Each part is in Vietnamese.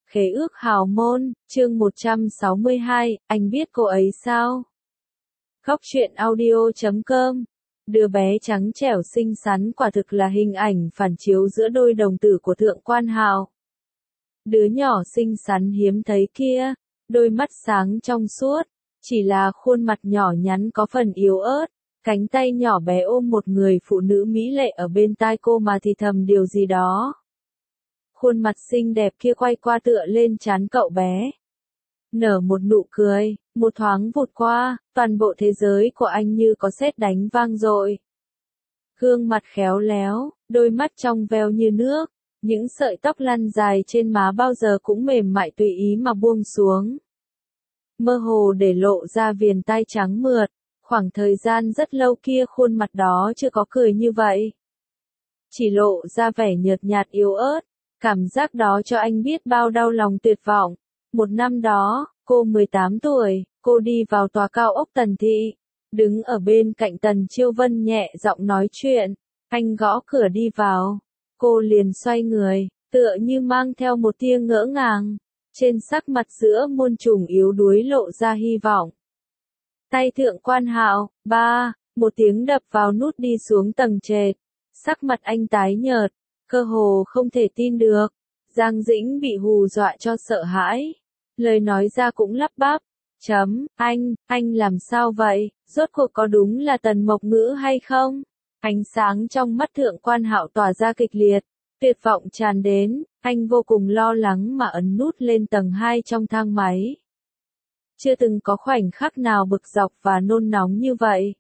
Khế ước hào môn, chương 162, anh biết cô ấy sao? Góc truyện audio.com. Đứa bé trắng trẻo xinh xắn quả thực là hình ảnh phản chiếu giữa đôi đồng tử của Thượng Quan Hạo. Đứa nhỏ xinh xắn hiếm thấy kia, đôi mắt sáng trong suốt, chỉ là khuôn mặt nhỏ nhắn có phần yếu ớt, cánh tay nhỏ bé ôm một người phụ nữ mỹ lệ ở bên tai cô mà thì thầm điều gì đó. Khuôn mặt xinh đẹp kia quay qua tựa lên trán cậu bé. Nở một nụ cười, một thoáng vụt qua, toàn bộ thế giới của anh như có sét đánh vang dội. Gương mặt khéo léo, đôi mắt trong veo như nước, những sợi tóc lăn dài trên má bao giờ cũng mềm mại tùy ý mà buông xuống. Mơ hồ để lộ ra viền tai trắng mượt, khoảng thời gian rất lâu kia khuôn mặt đó chưa có cười như vậy. Chỉ lộ ra vẻ nhợt nhạt yếu ớt. Cảm giác đó cho anh biết bao đau lòng tuyệt vọng. Một năm đó, cô 18 tuổi, cô đi vào tòa cao ốc Tần Thị. Đứng ở bên cạnh Tần Chiêu Vân nhẹ giọng nói chuyện. Anh gõ cửa đi vào. Cô liền xoay người, tựa như mang theo một tia ngỡ ngàng. Trên sắc mặt giữa muôn trùng yếu đuối lộ ra hy vọng. Tay Thượng Quan Hạo, ba, một tiếng đập vào nút đi xuống tầng trệt. Sắc mặt anh tái nhợt. Cơ hồ không thể tin được, Giang Dĩnh bị hù dọa cho sợ hãi. Lời nói ra cũng lắp bắp, anh làm sao vậy, rốt cuộc có đúng là Tần Mộc Ngữ hay không? Ánh sáng trong mắt Thượng Quan Hạo tỏa ra kịch liệt, tuyệt vọng tràn đến, anh vô cùng lo lắng mà ấn nút lên tầng 2 trong thang máy. Chưa từng có khoảnh khắc nào bực dọc và nôn nóng như vậy.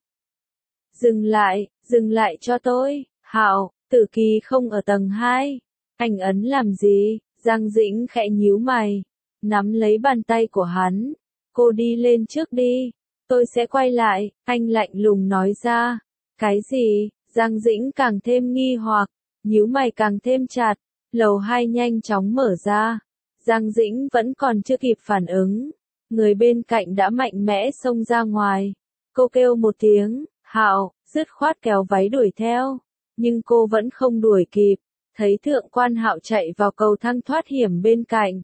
Dừng lại cho tôi, Hạo. Tử Kỳ không ở tầng 2. Anh ấn làm gì? Giang Dĩnh khẽ nhíu mày. Nắm lấy bàn tay của hắn. Cô đi lên trước đi. Tôi sẽ quay lại. Anh lạnh lùng nói ra. Cái gì? Giang Dĩnh càng thêm nghi hoặc. Nhíu mày càng thêm chặt. Lầu 2 nhanh chóng mở ra. Giang Dĩnh vẫn còn chưa kịp phản ứng. Người bên cạnh đã mạnh mẽ xông ra ngoài. Cô kêu một tiếng. Hạo, dứt khoát kéo váy đuổi theo. Nhưng cô vẫn không đuổi kịp, thấy Thượng Quan Hạo chạy vào cầu thang thoát hiểm bên cạnh.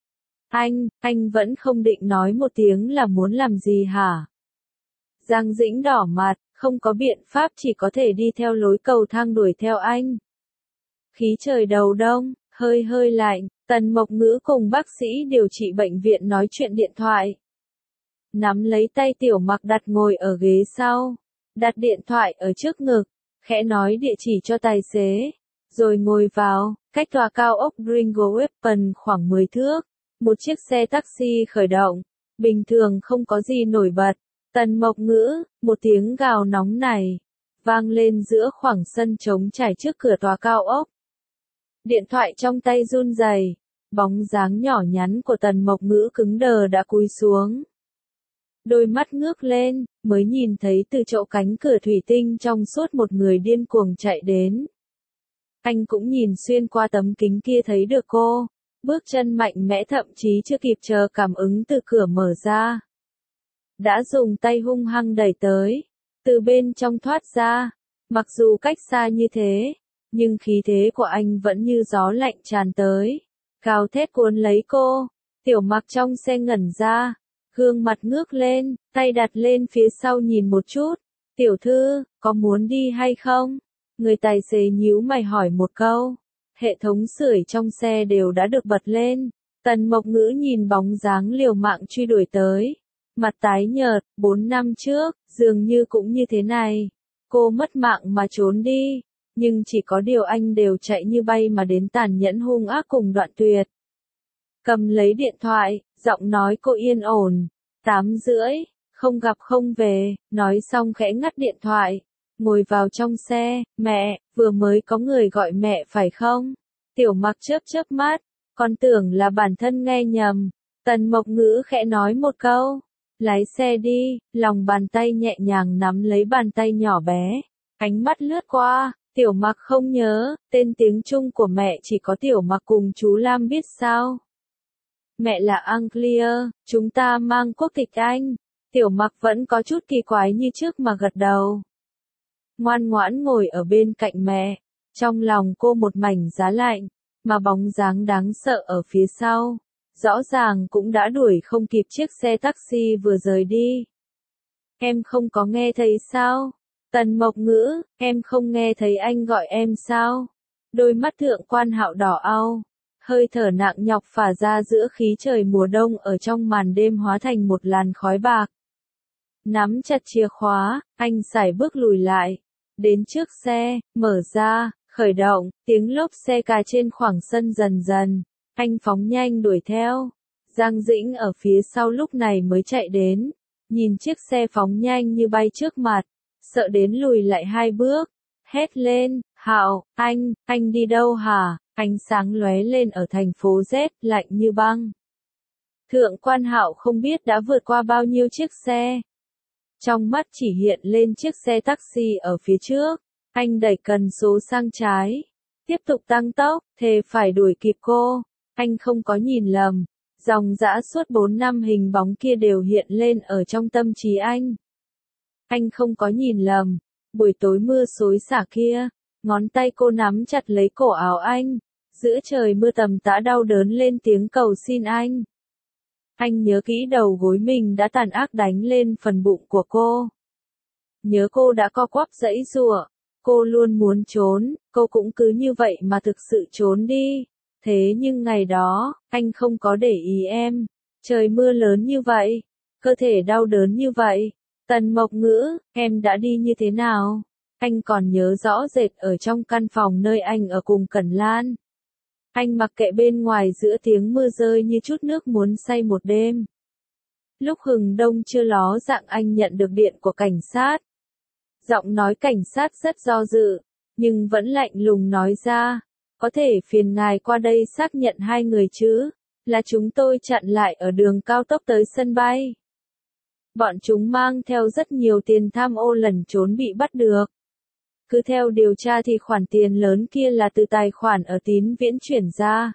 Anh vẫn không định nói một tiếng là muốn làm gì hả? Giang Dĩnh đỏ mặt, không có biện pháp chỉ có thể đi theo lối cầu thang đuổi theo anh. Khí trời đầu đông, hơi lạnh, Tần Mộc Ngữ cùng bác sĩ điều trị bệnh viện nói chuyện điện thoại. Nắm lấy tay Tiểu Mặc đặt ngồi ở ghế sau, đặt điện thoại ở trước ngực. Khẽ nói địa chỉ cho tài xế, rồi ngồi vào, cách tòa cao ốc Ringo Weapon khoảng 10 thước, một chiếc xe taxi khởi động, bình thường không có gì nổi bật, Tần Mộc Ngữ, một tiếng gào nóng này, vang lên giữa khoảng sân trống trải trước cửa tòa cao ốc. Điện thoại trong tay run rẩy, bóng dáng nhỏ nhắn của Tần Mộc Ngữ cứng đờ đã cúi xuống. Đôi mắt ngước lên, mới nhìn thấy từ chỗ cánh cửa thủy tinh trong suốt một người điên cuồng chạy đến. Anh cũng nhìn xuyên qua tấm kính kia thấy được cô, bước chân mạnh mẽ thậm chí chưa kịp chờ cảm ứng từ cửa mở ra. Đã dùng tay hung hăng đẩy tới, từ bên trong thoát ra, mặc dù cách xa như thế, nhưng khí thế của anh vẫn như gió lạnh tràn tới, gào thét cuốn lấy cô, Tiểu Mặc trong xe ngẩn ra. Gương mặt ngước lên, tay đặt lên phía sau nhìn một chút. Tiểu thư, có muốn đi hay không? Người tài xế nhíu mày hỏi một câu. Hệ thống sưởi trong xe đều đã được bật lên. Tần Mộc Ngữ nhìn bóng dáng liều mạng truy đuổi tới. Mặt tái nhợt, 4 năm trước, dường như cũng như thế này. Cô mất mạng mà trốn đi. Nhưng chỉ có điều anh đều chạy như bay mà đến tàn nhẫn hung ác cùng đoạn tuyệt. Cầm lấy điện thoại, giọng nói cô yên ổn. 8:30, không gặp không về, nói xong khẽ ngắt điện thoại. Ngồi vào trong xe, mẹ, vừa mới có người gọi mẹ phải không? Tiểu Mặc chớp mắt, con tưởng là bản thân nghe nhầm. Tần Mộc Ngữ khẽ nói một câu. Lái xe đi, lòng bàn tay nhẹ nhàng nắm lấy bàn tay nhỏ bé. Ánh mắt lướt qua, Tiểu Mặc không nhớ, tên tiếng Trung của mẹ chỉ có Tiểu Mặc cùng chú Lam biết sao. Mẹ là Anglia, chúng ta mang quốc tịch Anh. Tiểu Mặc vẫn có chút kỳ quái như trước mà gật đầu. Ngoan ngoãn ngồi ở bên cạnh mẹ. Trong lòng cô một mảnh giá lạnh, mà bóng dáng đáng sợ ở phía sau. rõ ràng cũng đã đuổi không kịp chiếc xe taxi vừa rời đi. Em không có nghe thấy sao? Tần Mộc Ngữ, em không nghe thấy anh gọi em sao? Đôi mắt Thượng Quan Hạo đỏ au, hơi thở nặng nhọc phả ra giữa khí trời mùa đông ở trong màn đêm hóa thành một làn khói bạc. Nắm chặt chìa khóa, anh sải bước lùi lại, đến trước xe, mở ra, khởi động, tiếng lốp xe cà trên khoảng sân dần dần, anh phóng nhanh đuổi theo. Giang Dĩnh ở phía sau lúc này mới chạy đến, nhìn chiếc xe phóng nhanh như bay trước mặt, sợ đến lùi lại 2 bước, hét lên, Hạo, anh đi đâu hả? Ánh sáng lóe lên ở thành phố Z, lạnh như băng. Thượng Quan Hạo không biết đã vượt qua bao nhiêu chiếc xe. Trong mắt chỉ hiện lên chiếc xe taxi ở phía trước, anh đẩy cần số sang trái, tiếp tục tăng tốc, thề phải đuổi kịp cô. Anh không có nhìn lầm, dòng dã suốt 4 năm hình bóng kia đều hiện lên ở trong tâm trí anh. Anh không có nhìn lầm, buổi tối mưa xối xả kia, ngón tay cô nắm chặt lấy cổ áo anh, giữa trời mưa tầm tã đau đớn lên tiếng cầu xin anh. Anh nhớ kỹ đầu gối mình đã tàn ác đánh lên phần bụng của cô. Nhớ cô đã co quắp giãy giụa, cô luôn muốn trốn, cô cũng cứ như vậy mà thực sự trốn đi. Thế nhưng ngày đó, anh không có để ý em. Trời mưa lớn như vậy, cơ thể đau đớn như vậy. Tần Mộc Ngữ, em đã đi như thế nào? Anh còn nhớ rõ rệt ở trong căn phòng nơi anh ở cùng Cẩn Lan. Anh mặc kệ bên ngoài giữa tiếng mưa rơi như chút nước muốn say một đêm. Lúc hừng đông chưa ló dạng anh nhận được điện của cảnh sát. Giọng nói cảnh sát rất do dự, nhưng vẫn lạnh lùng nói ra, có thể phiền ngài qua đây xác nhận 2 người chứ, là chúng tôi chặn lại ở đường cao tốc tới sân bay. Bọn chúng mang theo rất nhiều tiền tham ô lẩn trốn bị bắt được. Cứ theo điều tra thì khoản tiền lớn kia là từ tài khoản ở Tín Viễn chuyển ra.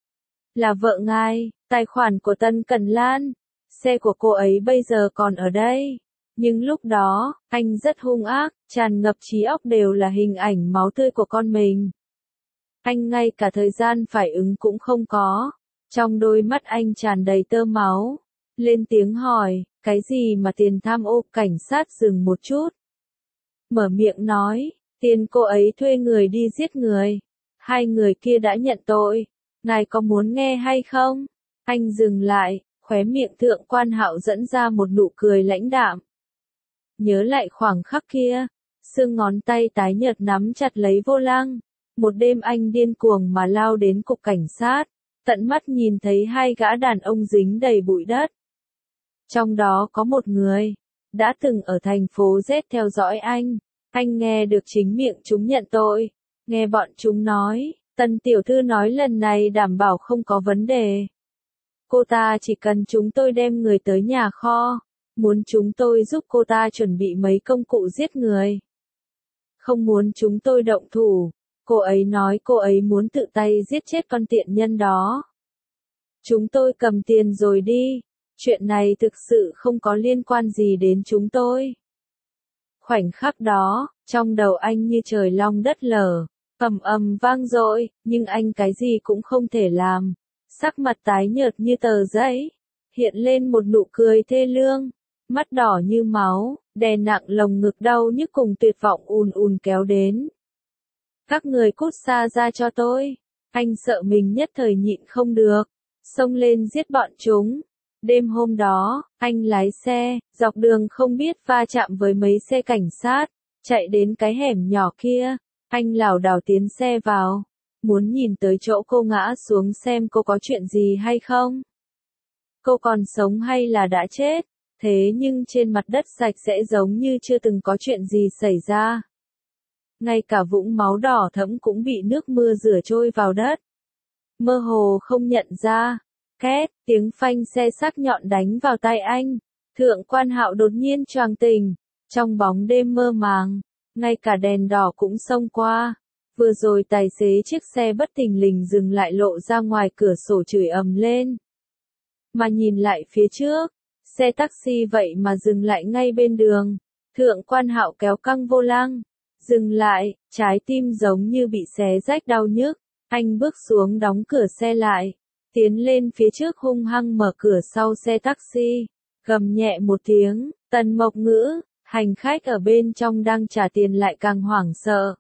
Là vợ ngài, tài khoản của Tân Cẩn Lan. Xe của cô ấy bây giờ còn ở đây. Nhưng lúc đó, anh rất hung ác, tràn ngập trí óc đều là hình ảnh máu tươi của con mình. Anh ngay cả thời gian phản ứng cũng không có. Trong đôi mắt anh tràn đầy tơ máu. Lên tiếng hỏi, cái gì mà tiền tham ô? Cảnh sát dừng một chút. Mở miệng nói, tiền cô ấy thuê người đi giết người. 2 người kia đã nhận tội. Ngài có muốn nghe hay không? Anh dừng lại, khóe miệng Thượng Quan Hạo dẫn ra một nụ cười lãnh đạm. Nhớ lại khoảng khắc kia, xương ngón tay tái nhợt nắm chặt lấy vô lăng. Một đêm anh điên cuồng mà lao đến cục cảnh sát, tận mắt nhìn thấy 2 gã đàn ông dính đầy bụi đất. Trong đó có một người, đã từng ở thành phố Z theo dõi anh nghe được chính miệng chúng nhận tội, nghe bọn chúng nói, Tần tiểu thư nói lần này đảm bảo không có vấn đề. Cô ta chỉ cần chúng tôi đem người tới nhà kho, muốn chúng tôi giúp cô ta chuẩn bị mấy công cụ giết người. Không muốn chúng tôi động thủ, cô ấy nói cô ấy muốn tự tay giết chết con tiện nhân đó. Chúng tôi cầm tiền rồi đi, chuyện này thực sự không có liên quan gì đến chúng tôi. Khoảnh khắc đó, trong đầu anh như trời long đất lở, ầm ầm vang dội, nhưng anh cái gì cũng không thể làm. Sắc mặt tái nhợt như tờ giấy, hiện lên một nụ cười thê lương, mắt đỏ như máu, đè nặng lồng ngực đau nhức cùng tuyệt vọng ùn ùn kéo đến. Các người cút xa ra cho tôi. Anh sợ mình nhất thời nhịn không được, xông lên giết bọn chúng. Đêm hôm đó, anh lái xe, dọc đường không biết va chạm với mấy xe cảnh sát, chạy đến cái hẻm nhỏ kia, anh lảo đảo tiến xe vào, muốn nhìn tới chỗ cô ngã xuống xem cô có chuyện gì hay không. Cô còn sống hay là đã chết, thế nhưng trên mặt đất sạch sẽ giống như chưa từng có chuyện gì xảy ra. Ngay cả vũng máu đỏ thẫm cũng bị nước mưa rửa trôi vào đất. Mơ hồ không nhận ra. Két, tiếng phanh xe sắc nhọn đánh vào tai anh. Thượng Quan Hạo đột nhiên choàng tỉnh. Trong bóng đêm mơ màng, ngay cả đèn đỏ cũng xông qua. Vừa rồi tài xế chiếc xe bất thình lình dừng lại lộ ra ngoài cửa sổ chửi ầm lên. Mà nhìn lại phía trước, xe taxi vậy mà dừng lại ngay bên đường. Thượng Quan Hạo kéo căng vô lăng. Dừng lại, trái tim giống như bị xé rách đau nhức. Anh bước xuống đóng cửa xe lại. tiến lên phía trước hung hăng mở cửa sau xe taxi, gầm nhẹ một tiếng, Tần Mộc Ngữ, hành khách ở bên trong đang trả tiền lại càng hoảng sợ.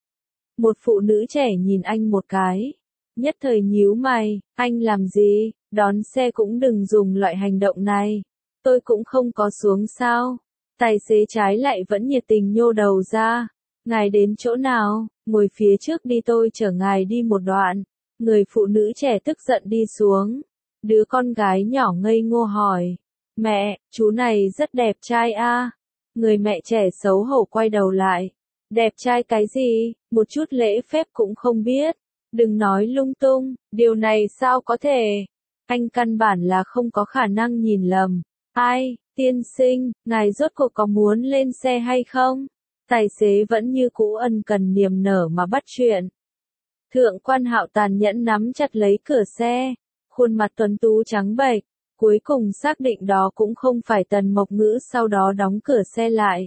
Một phụ nữ trẻ nhìn anh một cái, nhất thời nhíu mày, anh làm gì, đón xe cũng đừng dùng loại hành động này, tôi cũng không có xuống sao. Tài xế trái lại vẫn nhiệt tình nhô đầu ra, ngài đến chỗ nào, ngồi phía trước đi tôi chở ngài đi một đoạn. Người phụ nữ trẻ tức giận đi xuống, đứa con gái nhỏ ngây ngô hỏi, mẹ, chú này rất đẹp trai a. Người mẹ trẻ xấu hổ quay đầu lại, đẹp trai cái gì, một chút lễ phép cũng không biết, đừng nói lung tung, điều này sao có thể, anh căn bản là không có khả năng nhìn lầm. Ai, tiên sinh, ngài rốt cuộc có muốn lên xe hay không? Tài xế vẫn như cũ ân cần niềm nở mà bắt chuyện. Thượng quan Hạo tàn nhẫn nắm chặt lấy cửa xe, khuôn mặt tuấn tú trắng bệch, cuối cùng xác định đó cũng không phải Tần Mộc Ngữ, sau đó đóng cửa xe lại.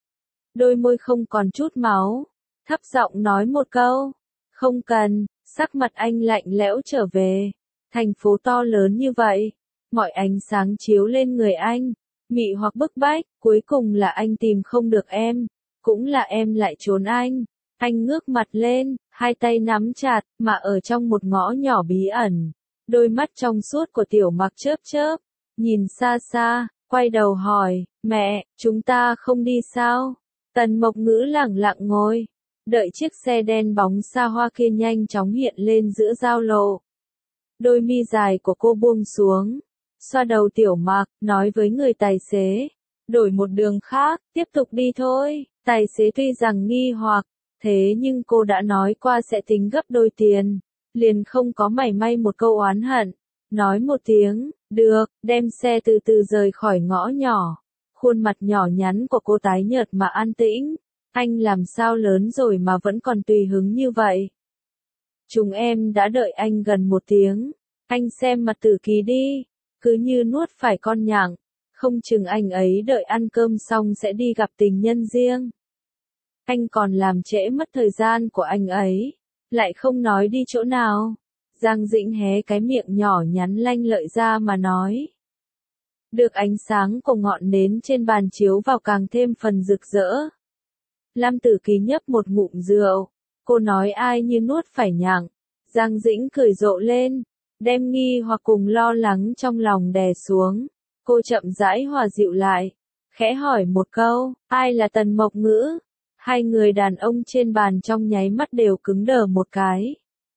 Đôi môi không còn chút máu, thấp giọng nói một câu, không cần, sắc mặt anh lạnh lẽo trở về. Thành phố to lớn như vậy, mọi ánh sáng chiếu lên người anh, mị hoặc bức bách, cuối cùng là anh tìm không được em, cũng là em lại trốn anh. Anh ngước mặt lên, hai tay nắm chặt, mà ở trong một ngõ nhỏ bí ẩn, đôi mắt trong suốt của Tiểu Mặc chớp chớp, nhìn xa xa, quay đầu hỏi, mẹ, chúng ta không đi sao? Tần Mộc Ngữ lẳng lặng ngồi, đợi chiếc xe đen bóng xa hoa kia nhanh chóng hiện lên giữa giao lộ. Đôi mi dài của cô buông xuống, xoa đầu Tiểu Mặc, nói với người tài xế, đổi một đường khác, tiếp tục đi thôi. Tài xế tuy rằng nghi hoặc, thế nhưng cô đã nói qua sẽ tính gấp đôi tiền, liền không có mảy may một câu oán hận, nói một tiếng, được, đem xe từ từ rời khỏi ngõ nhỏ. Khuôn mặt nhỏ nhắn của cô tái nhợt mà an tĩnh, anh làm sao lớn rồi mà vẫn còn tùy hứng như vậy. Chúng em đã đợi anh gần 1 tiếng, anh xem mặt Tử Kỳ đi, cứ như nuốt phải con nhặng, không chừng anh ấy đợi ăn cơm xong sẽ đi gặp tình nhân riêng. Anh còn làm trễ mất thời gian của anh ấy, lại không nói đi chỗ nào. Giang Dĩnh hé cái miệng nhỏ nhắn lanh lợi ra mà nói. Được ánh sáng của ngọn nến trên bàn chiếu vào càng thêm phần rực rỡ. Lam Tử Kỳ nhấp một ngụm rượu, cô nói ai như nuốt phải nhặng. Giang Dĩnh cười rộ lên, đem nghi hoặc cùng lo lắng trong lòng đè xuống. Cô chậm rãi hòa dịu lại, khẽ hỏi một câu, ai là Tần Mộc Ngữ? Hai người đàn ông trên bàn trong nháy mắt đều cứng đờ một cái.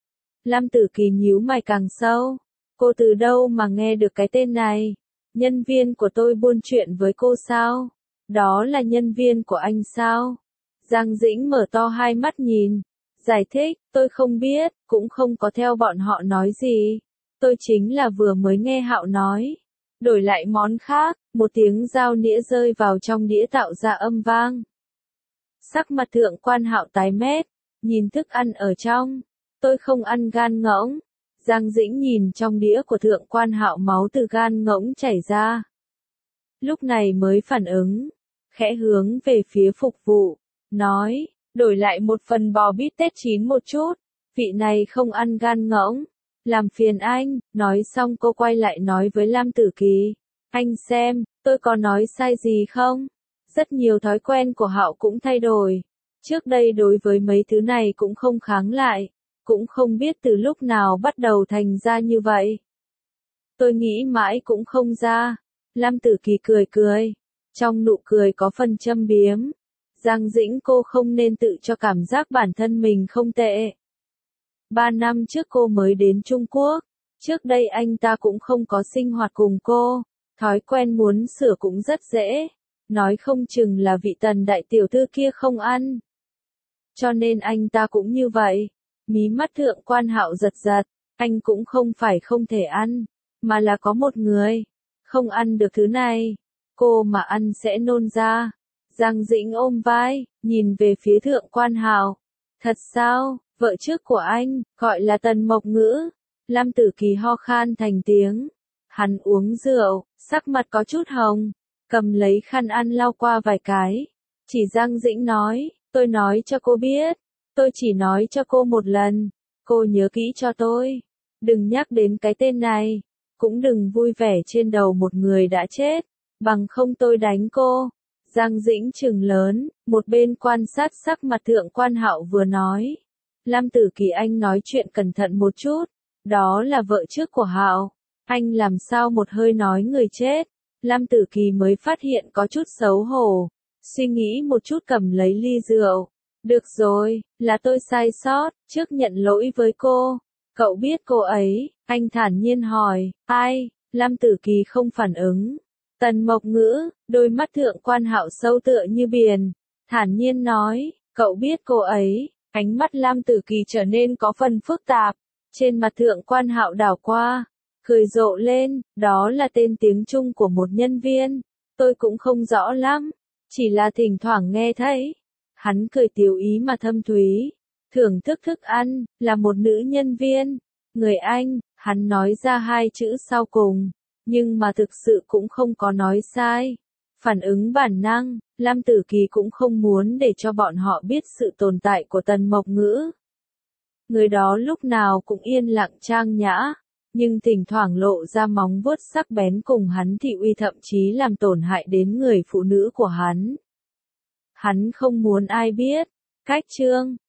Lam Tử Kỳ nhíu mày càng sâu, cô từ đâu mà nghe được cái tên này? Nhân viên của tôi buôn chuyện với cô sao? Đó là nhân viên của anh sao? Giang Dĩnh mở to hai mắt nhìn, giải thích, tôi không biết, cũng không có theo bọn họ nói gì. Tôi chính là vừa mới nghe Hạo nói. Đổi lại món khác, một tiếng dao nĩa rơi vào trong đĩa tạo ra âm vang. Sắc mặt Thượng quan Hạo tái mét, nhìn thức ăn ở trong. Tôi không ăn gan ngỗng. Giang Dĩnh nhìn trong đĩa của Thượng quan Hạo, máu từ gan ngỗng chảy ra. Lúc này mới phản ứng, khẽ hướng về phía phục vụ, nói, đổi lại một phần bò bít tết chín một chút, vị này không ăn gan ngỗng. Làm phiền anh, nói xong cô quay lại nói với Lam Tử Kỳ, anh xem, tôi có nói sai gì không? Rất nhiều thói quen của Hạo cũng thay đổi. Trước đây đối với mấy thứ này cũng không kháng lại, cũng không biết từ lúc nào bắt đầu thành ra như vậy. Tôi nghĩ mãi cũng không ra. Lam Tử Kỳ cười cười, trong nụ cười có phần châm biếm. Giang Dĩnh, cô không nên tự cho cảm giác bản thân mình không tệ. 3 năm trước cô mới đến Trung Quốc, trước đây anh ta cũng không có sinh hoạt cùng cô, thói quen muốn sửa cũng rất dễ, nói không chừng là vị Tần đại tiểu thư kia không ăn. Cho nên anh ta cũng như vậy. Mí mắt Thượng quan Hạo giật giật, anh cũng không phải không thể ăn, mà là có một người không ăn được thứ này, cô mà ăn sẽ nôn ra. Giang Dĩnh ôm vai, nhìn về phía Thượng quan Hạo. Thật sao, vợ trước của anh, gọi là Tần Mộc Ngữ. Lam Tử Kỳ ho khan thành tiếng. Hắn uống rượu, sắc mặt có chút hồng, cầm lấy khăn ăn lau qua vài cái. Chỉ Giang Dĩnh nói, tôi nói cho cô biết, tôi chỉ nói cho cô một lần, cô nhớ kỹ cho tôi. đừng nhắc đến cái tên này, cũng đừng vui vẻ trên đầu một người đã chết, bằng không tôi đánh cô. Giang Dĩnh trừng lớn, một bên quan sát sắc mặt Thượng Quan Hạo vừa nói. Lam Tử Kỳ, anh nói chuyện cẩn thận một chút, đó là vợ trước của Hạo, anh làm sao một hơi nói người chết. Lam Tử Kỳ mới phát hiện có chút xấu hổ, suy nghĩ một chút cầm lấy ly rượu. Được rồi, là tôi sai sót, trước nhận lỗi với cô. Cậu biết cô ấy, anh thản nhiên hỏi, ai? Lam Tử Kỳ không phản ứng. Tần Mộc Ngữ, đôi mắt Thượng Quan Hạo sâu tựa như biển, thản nhiên nói, cậu biết cô ấy. Ánh mắt Lam Tử Kỳ trở nên có phần phức tạp, trên mặt Thượng Quan Hạo đảo qua, cười rộ lên, đó là tên tiếng Trung của một nhân viên, tôi cũng không rõ lắm, chỉ là thỉnh thoảng nghe thấy. Hắn cười tiểu ý mà thâm thúy, thưởng thức thức ăn, là một nữ nhân viên, người Anh, hắn nói ra hai chữ sau cùng, nhưng mà thực sự cũng không có nói sai. Phản ứng bản năng, Lam Tử Kỳ cũng không muốn để cho bọn họ biết sự tồn tại của Tần Mộc Ngữ. Người đó lúc nào cũng yên lặng trang nhã, nhưng thỉnh thoảng lộ ra móng vuốt sắc bén cùng hắn thị uy, thậm chí làm tổn hại đến người phụ nữ của hắn. Hắn không muốn ai biết. Cách chương